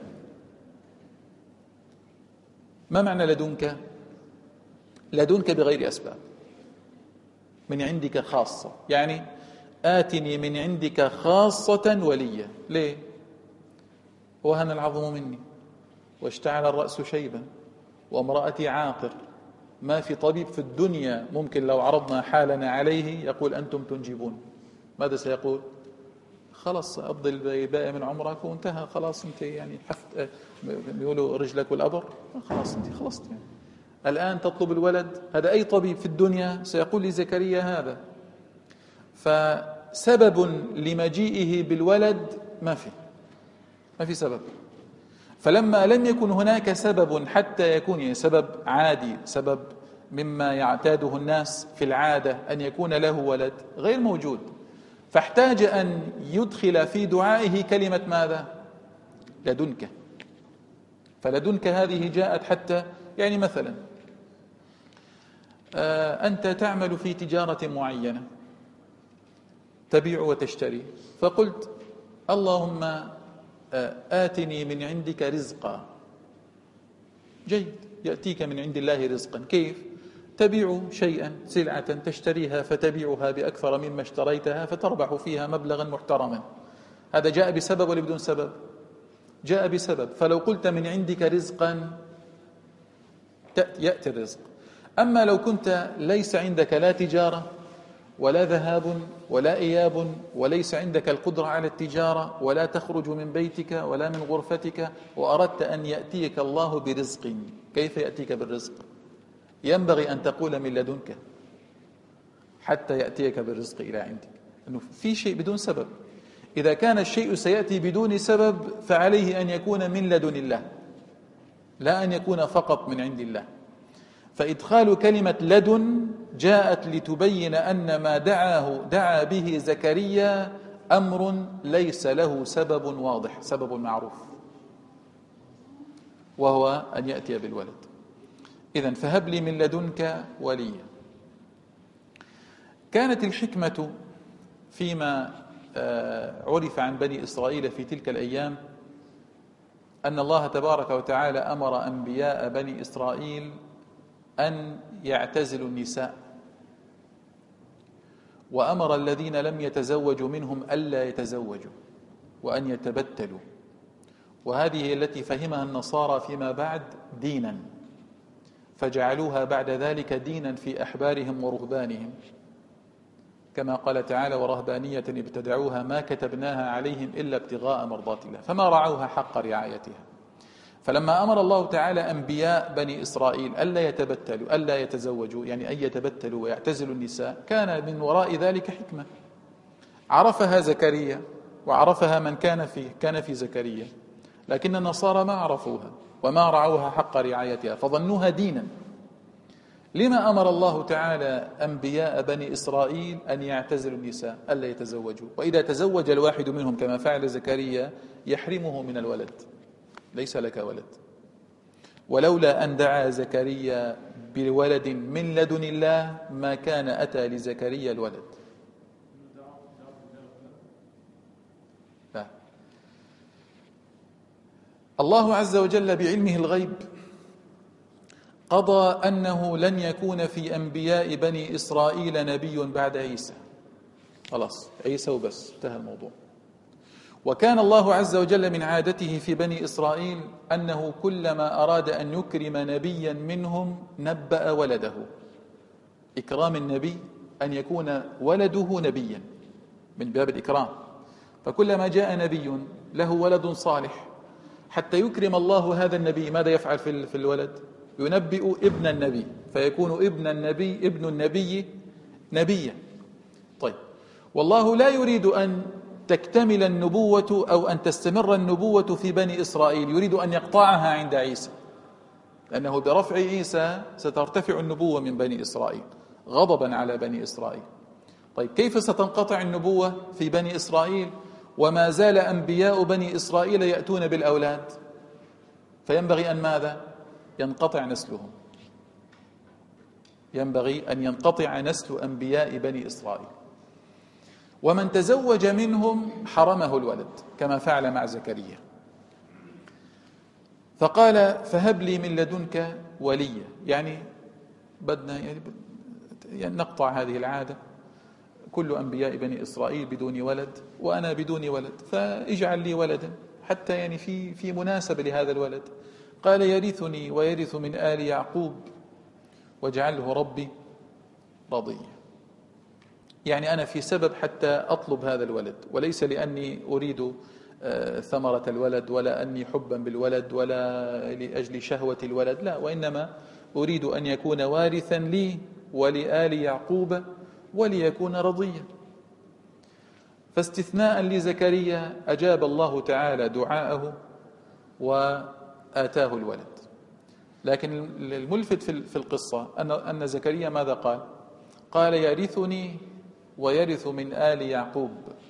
ما معنى لدنك؟ لدنك بغير أسباب، من عندك خاصة، يعني آتني من عندك خاصة وليا. ليه؟ وهن العظم مني واشتعل الرأس شيبا وامرأتي عاقر، ما في طبيب في الدنيا ممكن لو عرضنا حالنا عليه يقول أنتم تنجبون. ماذا سيقول؟ خلاص أقضي الباقي من عمرك وانتهى، خلاص انت يعني حفت، بيقولوا رجلك والأبر، خلاص انت خلصت يعني. الآن تطلب الولد، هذا أي طبيب في الدنيا سيقول لزكريا هذا. فسبب لمجيئه بالولد ما في سبب. فلما لم يكن هناك سبب حتى يكون، يعني سبب عادي، سبب مما يعتاده الناس في العادة أن يكون له ولد، غير موجود، فاحتاج أن يدخل في دعائه كلمة ماذا؟ لدنك. فلدنك هذه جاءت حتى، يعني مثلا أنت تعمل في تجارة معينة، تبيع وتشتري، فقلت اللهم آتني من عندك رزقا. جيد، يأتيك من عند الله رزقا. كيف؟ تبيع شيئا، سلعة تشتريها فتبيعها بأكثر مما اشتريتها فتربح فيها مبلغا محترما. هذا جاء بسبب ولا بدون سبب؟ جاء بسبب. فلو قلت من عندك رزقا يأتي الرزق. أما لو كنت ليس عندك لا تجارة ولا ذهاب ولا إياب، وليس عندك القدرة على التجارة، ولا تخرج من بيتك ولا من غرفتك، وأردت أن يأتيك الله برزق، كيف يأتيك بالرزق؟ ينبغي أن تقول من لدنك حتى يأتيك بالرزق إلى عندك، أنه في شيء بدون سبب. إذا كان الشيء سيأتي بدون سبب فعليه أن يكون من لدن الله، لا أن يكون فقط من عند الله. فإدخال كلمة لدن جاءت لتبين أن ما دعا به زكريا أمر ليس له سبب واضح، سبب معروف، وهو أن يأتي بالولد. إذن فهب لي من لدنك وليا. كانت الحكمة فيما عرف عن بني إسرائيل في تلك الأيام أن الله تبارك وتعالى أمر أنبياء بني إسرائيل أن يعتزلوا النساء، وأمر الذين لم يتزوجوا منهم ألا يتزوجوا وأن يتبتلوا. وهذه هي التي فهمها النصارى فيما بعد دينا، فجعلوها بعد ذلك دينا في أحبارهم ورهبانهم، كما قال تعالى: ورهبانية ابتدعوها ما كتبناها عليهم إلا ابتغاء مرضات الله فما رعوها حق رعايتها. فلما أمر الله تعالى أنبياء بني إسرائيل ألا يتبتلوا، ألا يتزوجوا، يعني أن يتبتلوا ويعتزلوا النساء، كان من وراء ذلك حكمة عرفها زكريا وعرفها من كان في زكريا، لكن النصارى ما عرفوها وما رعوها حق رعايتها فظنوها دينا. لما أمر الله تعالى أنبياء بني إسرائيل أن يعتزلوا النساء ألا يتزوجوا؟ وإذا تزوج الواحد منهم كما فعل زكريا يحرمه من الولد، ليس لك ولد. ولولا أن دعا زكريا بولد من لدن الله ما كان أتى لزكريا الولد. لا. الله عز وجل بعلمه الغيب قضى أنه لن يكون في أنبياء بني إسرائيل نبي بعد عيسى، خلاص عيسى وبس، انتهى الموضوع. وكان الله عز وجل من عادته في بني إسرائيل أنه كلما أراد أن يكرم نبيا منهم نبأ ولده. إكرام النبي أن يكون ولده نبيا من باب الإكرام. فكلما جاء نبي له ولد صالح حتى يكرم الله هذا النبي، ماذا يفعل في الولد؟ ينبئ ابن النبي، فيكون ابن النبي نبيا. طيب، والله لا يريد أن تكتمل النبوة أو أن تستمر النبوة في بني إسرائيل، يريد أن يقطعها عند عيسى، لأنه برفع عيسى سترتفع النبوة من بني إسرائيل غضبا على بني إسرائيل. طيب، كيف ستنقطع النبوة في بني إسرائيل وما زال أنبياء بني إسرائيل يأتون بالأولاد؟ فينبغي أن ماذا؟ ينقطع نسلهم، ينبغي أن ينقطع نسل أنبياء بني إسرائيل. ومن تزوج منهم حرمه الولد كما فعل مع زكريا، فقال فهب لي من لدنك وليا، يعني بدنا يعني نقطع هذه العادة، كل أنبياء بني إسرائيل بدون ولد وأنا بدون ولد، فاجعل لي ولدا حتى يعني في مناسبة لهذا الولد. قال يرثني ويرث من آل يعقوب واجعله ربي رضيا. يعني أنا في سبب حتى أطلب هذا الولد، وليس لأني أريد ثمرة الولد ولا أني حبا بالولد ولا لأجل شهوة الولد، لا، وإنما أريد أن يكون وارثا لي ولآل يعقوب وليكون رضيا. فاستثناء لزكريا أجاب الله تعالى دعاءه وآتاه الولد. لكن الملفت في القصة أن زكريا ماذا قال؟ قال يرثني ويرث من آل يعقوب.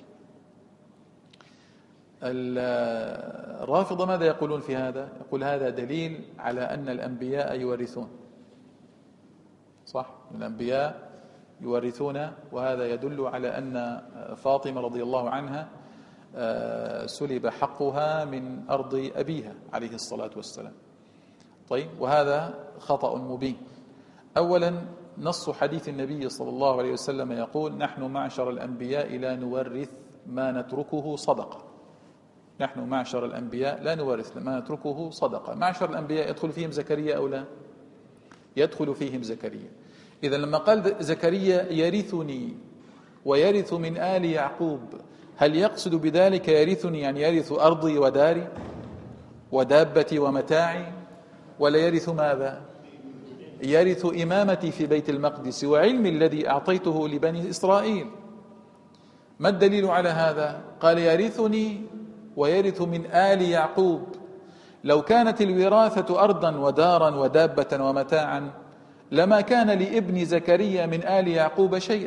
الرافضة ماذا يقولون في هذا؟ يقول هذا دليل على أن الأنبياء يورثون، صح؟ الأنبياء يورثون، وهذا يدل على أن فاطمة رضي الله عنها سلب حقها من أرض أبيها عليه الصلاة والسلام. طيب، وهذا خطأ مبين. أولا، نص حديث النبي صلى الله عليه وسلم يقول نحن معشر الأنبياء لا نورث ما نتركه صدقة. نحن معشر الأنبياء لا نورث ما نتركه صدقة. معشر الأنبياء يدخل فيهم زكريا أو لا؟ يدخل فيهم زكريا. إذا لما قال زكريا يرثني ويرث من آل يعقوب، هل يقصد بذلك يرثني يعني يرث أرضي وداري ودابتي ومتاعي، ولا يرث ماذا؟ يرث إمامتي في بيت المقدس وعلمي الذي أعطيته لبني إسرائيل. ما الدليل على هذا؟ قال يرثني ويرث من آل يعقوب. لو كانت الوراثة أرضا ودارا ودابة ومتاعا لما كان لابن زكريا من آل يعقوب شيئا،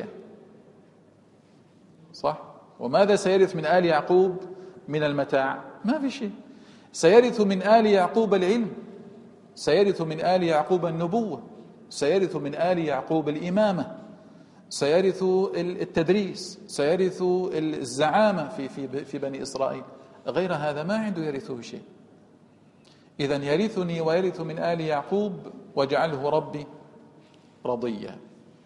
صح؟ وماذا سيرث من آل يعقوب من المتاع؟ ما في شيء. سيرث من آل يعقوب العلم، سيرث من آل يعقوب النبوة، سيرث من آل يعقوب الإمامة، سيرث التدريس، سيرث الزعامة في بني إسرائيل. غير هذا ما عنده يرثه شيء. إذن يرثني ويرث من آل يعقوب واجعله ربي رضيا.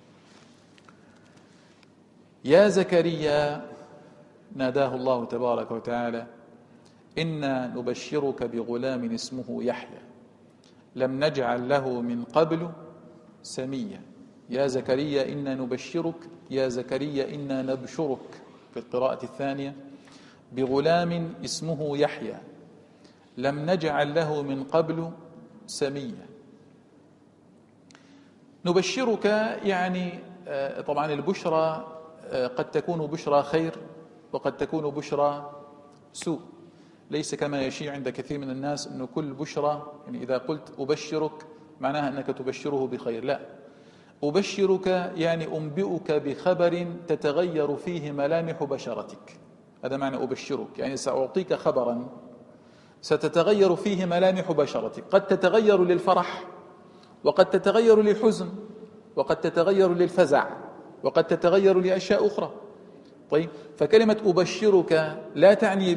يا زكريا، ناداه الله تبارك وتعالى إنا نبشرك بغلام اسمه يحيى لم نجعل له من قبل سميا. يا زكريا إنا نبشرك، يا زكريا إنا نبشرك في القراءة الثانية بغلام اسمه يحيى لم نجعل له من قبل سميا. نبشرك يعني طبعا البشرى قد تكون بشرى خير وقد تكون بشرى سوء، ليس كما يشيع عند كثير من الناس أنه كل بشرى يعني إذا قلت أبشرك معناها أنك تبشره بخير. لا، أبشرك يعني أنبئك بخبر تتغير فيه ملامح بشرتك، هذا معنى أبشرك، يعني سأعطيك خبرا ستتغير فيه ملامح بشرتك، قد تتغير للفرح وقد تتغير للحزن وقد تتغير للفزع وقد تتغير لأشياء أخرى. طيب، فكلمة أبشرك لا تعني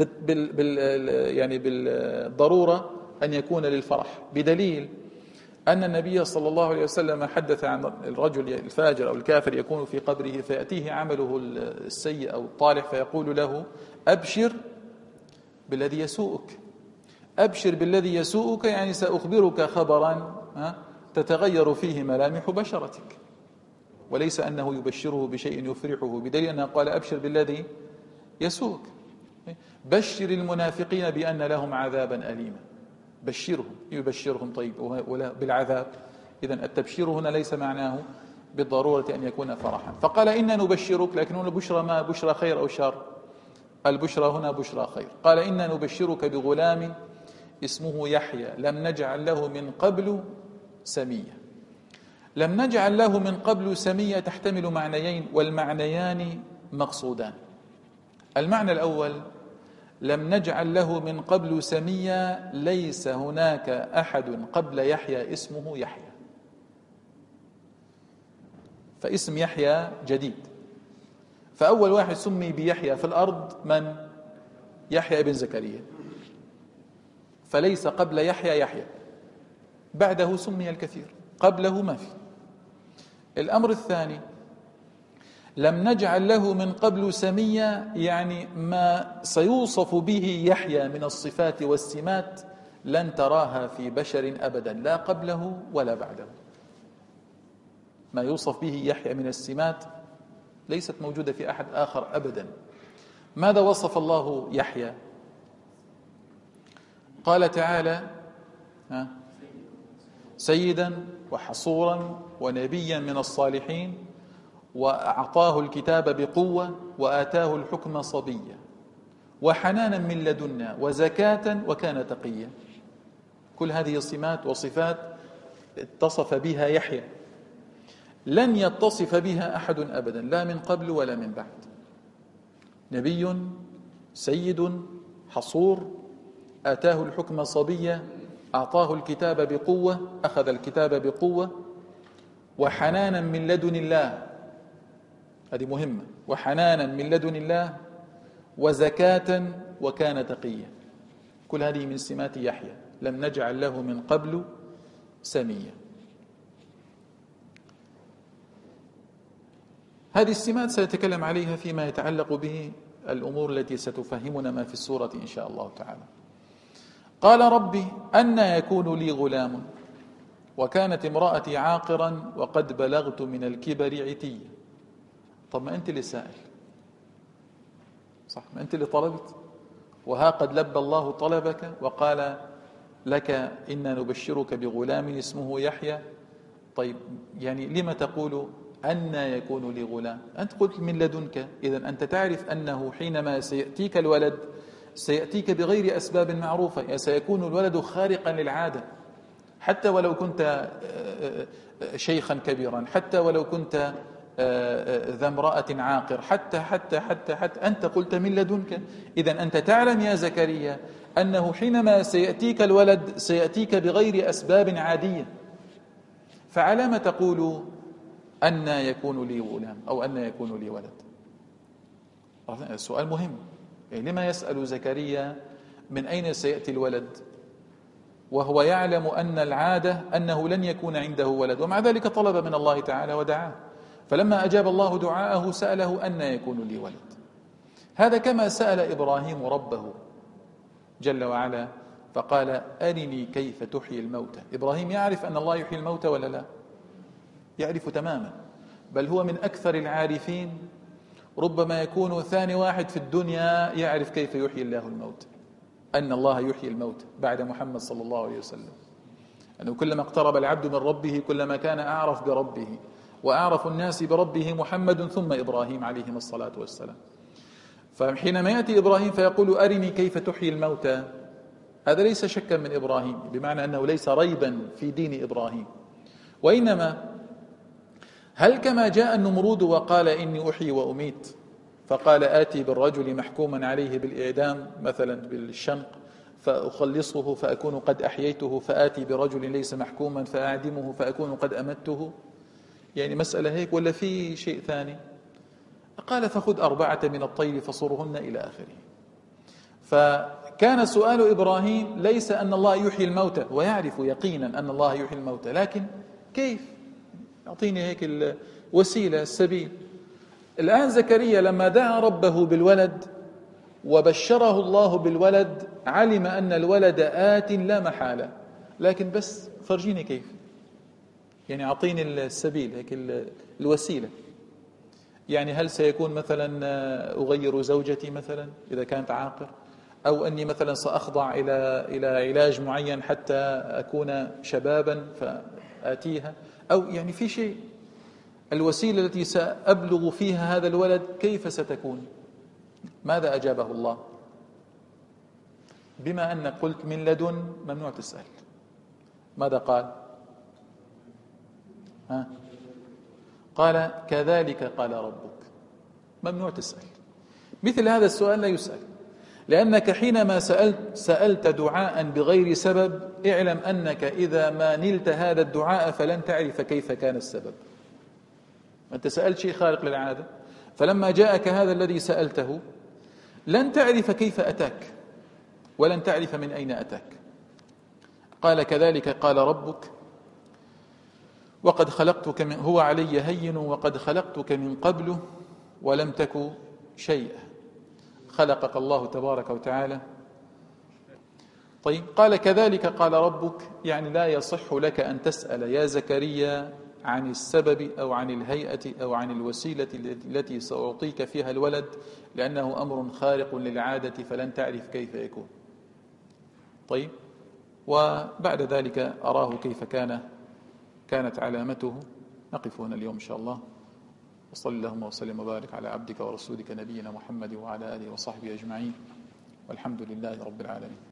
يعني بالضرورة أن يكون للفرح، بدليل أن النبي صلى الله عليه وسلم حدث عن الرجل الفاجر أو الكافر يكون في قبره فيأتيه عمله السيء أو الطالح فيقول له أبشر بالذي يسوءك. أبشر بالذي يسوءك يعني سأخبرك خبرا تتغير فيه ملامح بشرتك. وليس أنه يبشره بشيء يفرحه، بدليل أنه قال أبشر بالذي يسوك. بشر المنافقين بأن لهم عذابا أليما، بشرهم، يبشرهم طيب بالعذاب. إذن التبشير هنا ليس معناه بالضرورة أن يكون فرحا. فقال إنا نبشرك، لكن هنا البشرى ما بشرى خير أو شر؟ البشرى هنا بشرى خير. قال إنا نبشرك بغلام اسمه يحيى لم نجعل له من قبل سميا. لم نجعل له من قبل سميا تحتمل معنيين، والمعنيان مقصودان. المعنى الأول: لم نجعل له من قبل سميا، ليس هناك أحد قبل يحيى اسمه يحيى، فاسم يحيى جديد. فأول واحد سمي بيحيى في الأرض من؟ يحيى ابن زكريا، فليس قبل يحيى يحيى، بعده سمي الكثير، قبله ما في. الأمر الثاني: لم نجعل له من قبل سميا، يعني ما سيوصف به يحيى من الصفات والسمات لن تراها في بشر أبدا، لا قبله ولا بعده. ما يوصف به يحيى من السمات ليست موجودة في أحد آخر أبدا. ماذا وصف الله يحيى؟ قال تعالى: سيدا وحصورا ونبيا من الصالحين وأعطاه الكتاب بقوة وآتاه الحكم صبيا وحنانا من لدنا وزكاة وكان تقيا. كل هذه صمات وصفات اتصف بها يحيى، لن يتصف بها أحد أبدا، لا من قبل ولا من بعد. نبي، سيد، حصور، آتاه الحكم صبيا، أعطاه الكتاب بقوة، أخذ الكتاب بقوة، وحنانا من لدن الله، هذه مهمة، وحنانا من لدن الله، وزكاة وكان تقيا. كل هذه من سمات يحيى، لم نجعل له من قبل سميا. هذه السمات سنتكلم عليها فيما يتعلق به الأمور التي ستفهمنا ما في السورة إن شاء الله تعالى. قال: ربي أنى يكون لي غلام وكانت امرأتي عاقرا وقد بلغت من الكبر عتيا. طب ما أنت اللي سائل، صح؟ ما أنت اللي طلبت، وها قد لبى الله طلبك وقال لك إنا نبشرك بغلام اسمه يحيى. طيب يعني لما تقول أنى يكون لي غلام؟ أنت قلت من لدنك، إذن أنت تعرف أنه حينما سيأتيك الولد سيأتيك بغير أسباب معروفة، يعني سيكون الولد خارقا للعادة، حتى ولو كنت شيخا كبيرا، حتى ولو كنت ذا امرأة عاقر، حتى أنت قلت من لدنك. إذن أنت تعلم يا زكريا أنه حينما سيأتيك الولد سيأتيك بغير أسباب عادية، فعلى ما تقول أن يكون لي غلام أو أن يكون لي ولد؟ السؤال مهم. يعني لما يسأل زكريا من أين سيأتي الولد وهو يعلم أن العادة أنه لن يكون عنده ولد، ومع ذلك طلب من الله تعالى ودعاه. فلما أجاب الله دعاءه سأله أن يكون لي ولد. هذا كما سأل إبراهيم ربه جل وعلا فقال: أرني كيف تحيي الموتى. إبراهيم يعرف أن الله يحيي الموتى ولا لا؟ يعرف تماما، بل هو من أكثر العارفين، ربما يكون ثاني واحد في الدنيا يعرف كيف يحيي الله الموتى، أن الله يحيي الموتى بعد محمد صلى الله عليه وسلم. أنه كلما اقترب العبد من ربه كلما كان أعرف بربه، وأعرف الناس بربه محمد ثم إبراهيم عليهم الصلاة والسلام. فحينما يأتي إبراهيم فيقول: أرني كيف تحيي الموتى، هذا ليس شكا من إبراهيم، بمعنى أنه ليس ريبا في دين إبراهيم، وإنما هل كما جاء النمرود وقال: إني أحيي وأميت، فقال: آتي بالرجل محكوما عليه بالإعدام مثلا بالشنق فأخلصه فأكون قد أحييته، فآتي برجل ليس محكوما فأعدمه فأكون قد أمته؟ يعني مسألة هيك ولا في شيء ثاني؟ قال: فخذ 4 من الطير فصرهن إلى آخره. فكان سؤال إبراهيم ليس أن الله يحيي الموتى، ويعرف يقينا أن الله يحيي الموتى، لكن كيف؟ أعطيني هيك الوسيلة، السبيل. الآن زكريا لما دعا ربه بالولد وبشره الله بالولد علم أن الولد آت لا محالة، لكن بس فرجيني كيف. يعني أعطيني السبيل هيك الوسيلة. يعني هل سيكون مثلا أغير زوجتي مثلا إذا كانت عاقر، أو أني مثلا سأخضع إلى علاج معين حتى أكون شبابا فآتيها، أو يعني في شيء، الوسيلة التي سأبلغ فيها هذا الولد كيف ستكون؟ ماذا أجابه الله؟ بما أنك قلت من لدن ممنوع تسأل، ماذا قال؟ ها؟ قال كذلك قال ربك. ممنوع تسأل مثل هذا السؤال، لا يسأل، لأنك حينما سألت دعاء بغير سبب اعلم أنك إذا ما نلت هذا الدعاء فلن تعرف كيف كان السبب. أنت سألت شيء خارق للعادة، فلما جاءك هذا الذي سألته لن تعرف كيف أتاك ولن تعرف من أين أتاك. قال كذلك قال ربك وقد خلقتك هو علي هين وقد خلقتك من قبل ولم تك شيئا. خلقك الله تبارك وتعالى. طيب، قال كذلك قال ربك، يعني لا يصح لك أن تسأل يا زكريا عن السبب أو عن الهيئة أو عن الوسيلة التي سأعطيك فيها الولد، لأنه أمر خارق للعادة فلن تعرف كيف يكون. طيب، وبعد ذلك أراه كيف كانت علامته. نقف هنا اليوم إن شاء الله، وصلى اللهم وسلم وبارك على عبدك ورسولك نبينا محمد وعلى آله وصحبه أجمعين، والحمد لله رب العالمين.